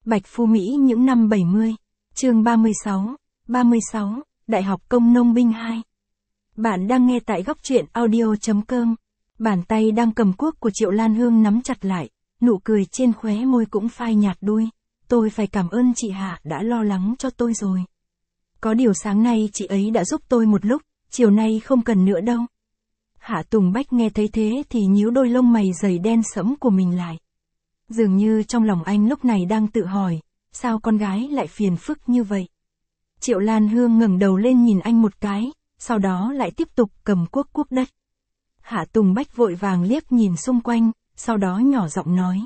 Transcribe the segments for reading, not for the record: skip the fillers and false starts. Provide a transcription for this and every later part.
Bạch Phu Mỹ những năm 70. Chương 36, Đại học Công nông binh 2. Bạn đang nghe tại góc truyện audio.com. Bàn tay đang cầm cuốc của Triệu Lan Hương nắm chặt lại, nụ cười trên khóe môi cũng phai nhạt đuôi. Tôi phải cảm ơn chị Hạ đã lo lắng cho tôi rồi. Có điều sáng nay chị ấy đã giúp tôi một lúc, chiều nay không cần nữa đâu. Hạ Tùng Bách nghe thấy thế thì nhíu đôi lông mày dày đen sẫm của mình lại. Dường như trong lòng anh lúc này đang tự hỏi, sao con gái lại phiền phức như vậy? Triệu Lan Hương ngẩng đầu lên nhìn anh một cái, sau đó lại tiếp tục cầm cuốc đất. Hạ Tùng Bách vội vàng liếc nhìn xung quanh, sau đó nhỏ giọng nói.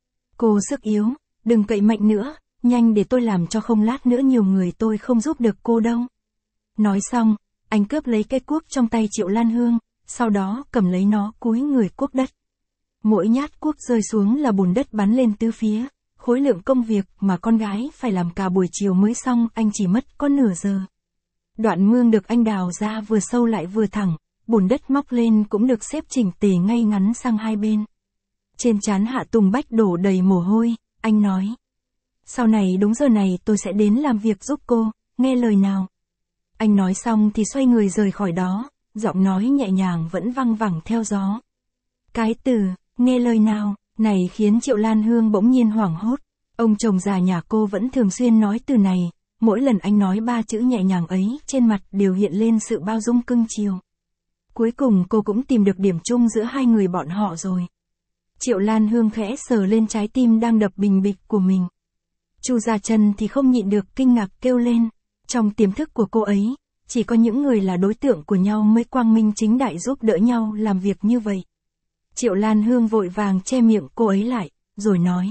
Cô sức yếu, đừng cậy mạnh nữa, nhanh để tôi làm cho không lát nữa nhiều người tôi không giúp được cô đâu. Nói xong, anh cướp lấy cái cuốc trong tay Triệu Lan Hương, sau đó cầm lấy nó cúi người cuốc đất. Mỗi nhát cuốc rơi xuống là bùn đất bắn lên tứ phía, khối lượng công việc mà con gái phải làm cả buổi chiều mới xong anh chỉ mất có nửa giờ. Đoạn mương được anh đào ra vừa sâu lại vừa thẳng, bùn đất móc lên cũng được xếp chỉnh tề ngay ngắn sang hai bên. Trên trán Hạ Tùng Bách đổ đầy mồ hôi, anh nói. Sau này đúng giờ này tôi sẽ đến làm việc giúp cô, nghe lời nào. Anh nói xong thì xoay người rời khỏi đó, giọng nói nhẹ nhàng vẫn văng vẳng theo gió. Cái từ, nghe lời nào, này khiến Triệu Lan Hương bỗng nhiên hoảng hốt. Ông chồng già nhà cô vẫn thường xuyên nói từ này, mỗi lần anh nói ba chữ nhẹ nhàng ấy trên mặt đều hiện lên sự bao dung cưng chiều. Cuối cùng cô cũng tìm được điểm chung giữa hai người bọn họ rồi. Triệu Lan Hương khẽ sờ lên trái tim đang đập bình bịch của mình. Chu Gia Chân thì không nhịn được kinh ngạc kêu lên, trong tiềm thức của cô ấy, chỉ có những người là đối tượng của nhau mới quang minh chính đại giúp đỡ nhau làm việc như vậy. Triệu Lan Hương vội vàng che miệng cô ấy lại, rồi nói.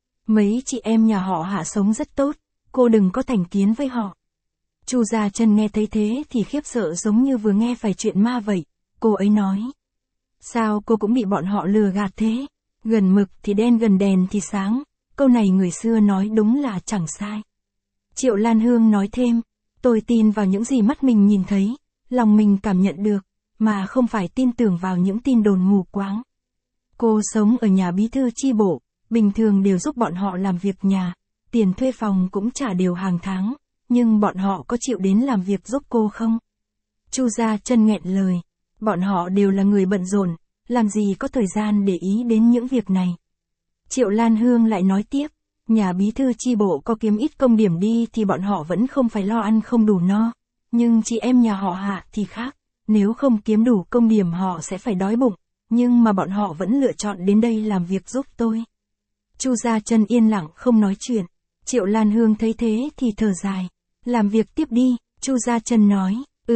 Mấy chị em nhà họ Hạ sống rất tốt, cô đừng có thành kiến với họ. Chu Gia Chân nghe thấy thế thì khiếp sợ giống như vừa nghe phải chuyện ma vậy, cô ấy nói. Sao cô cũng bị bọn họ lừa gạt thế? Gần mực thì đen gần đèn thì sáng, câu này người xưa nói đúng là chẳng sai. Triệu Lan Hương nói thêm, tôi tin vào những gì mắt mình nhìn thấy, lòng mình cảm nhận được, mà không phải tin tưởng vào những tin đồn mù quáng. Cô sống ở nhà bí thư chi bộ, bình thường đều giúp bọn họ làm việc nhà, tiền thuê phòng cũng trả đều hàng tháng, nhưng bọn họ có chịu đến làm việc giúp cô không? Chu Gia Chân nghẹn lời, bọn họ đều là người bận rộn, làm gì có thời gian để ý đến những việc này. Triệu Lan Hương lại nói tiếp, nhà bí thư chi bộ có kiếm ít công điểm đi thì bọn họ vẫn không phải lo ăn không đủ no, nhưng chị em nhà họ Hạ thì khác, nếu không kiếm đủ công điểm họ sẽ phải đói bụng, nhưng mà bọn họ vẫn lựa chọn đến đây làm việc giúp tôi. Chu Gia Chân yên lặng không nói chuyện, Triệu Lan Hương thấy thế thì thở dài, làm việc tiếp đi, Chu Gia Chân nói,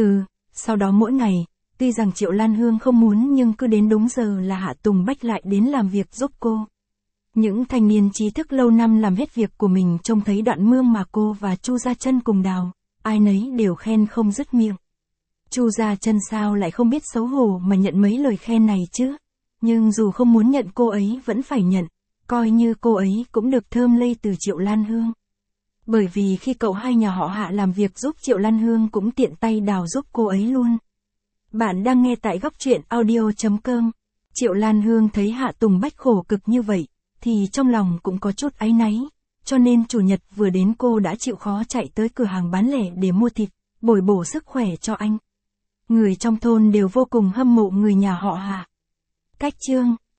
sau đó mỗi ngày, tuy rằng Triệu Lan Hương không muốn nhưng cứ đến đúng giờ là Hạ Tùng Bách lại đến làm việc giúp cô. Những thanh niên trí thức lâu năm làm hết việc của mình trông thấy đoạn mương mà cô và Chu Gia Chân cùng đào, ai nấy đều khen không dứt miệng. Chu Gia Chân sao lại không biết xấu hổ mà nhận mấy lời khen này chứ? Nhưng dù không muốn nhận cô ấy vẫn phải nhận, coi như cô ấy cũng được thơm lây từ Triệu Lan Hương. Bởi vì khi cậu hai nhà họ Hạ làm việc giúp Triệu Lan Hương cũng tiện tay đào giúp cô ấy luôn. Bạn đang nghe tại góc truyện audio.com. Triệu Lan Hương thấy Hạ Tùng Bách khổ cực như vậy, thì trong lòng cũng có chút áy náy, cho nên chủ nhật vừa đến cô đã chịu khó chạy tới cửa hàng bán lẻ để mua thịt, bồi bổ sức khỏe cho anh. Người trong thôn đều vô cùng hâm mộ người nhà họ Hạ. Cách chương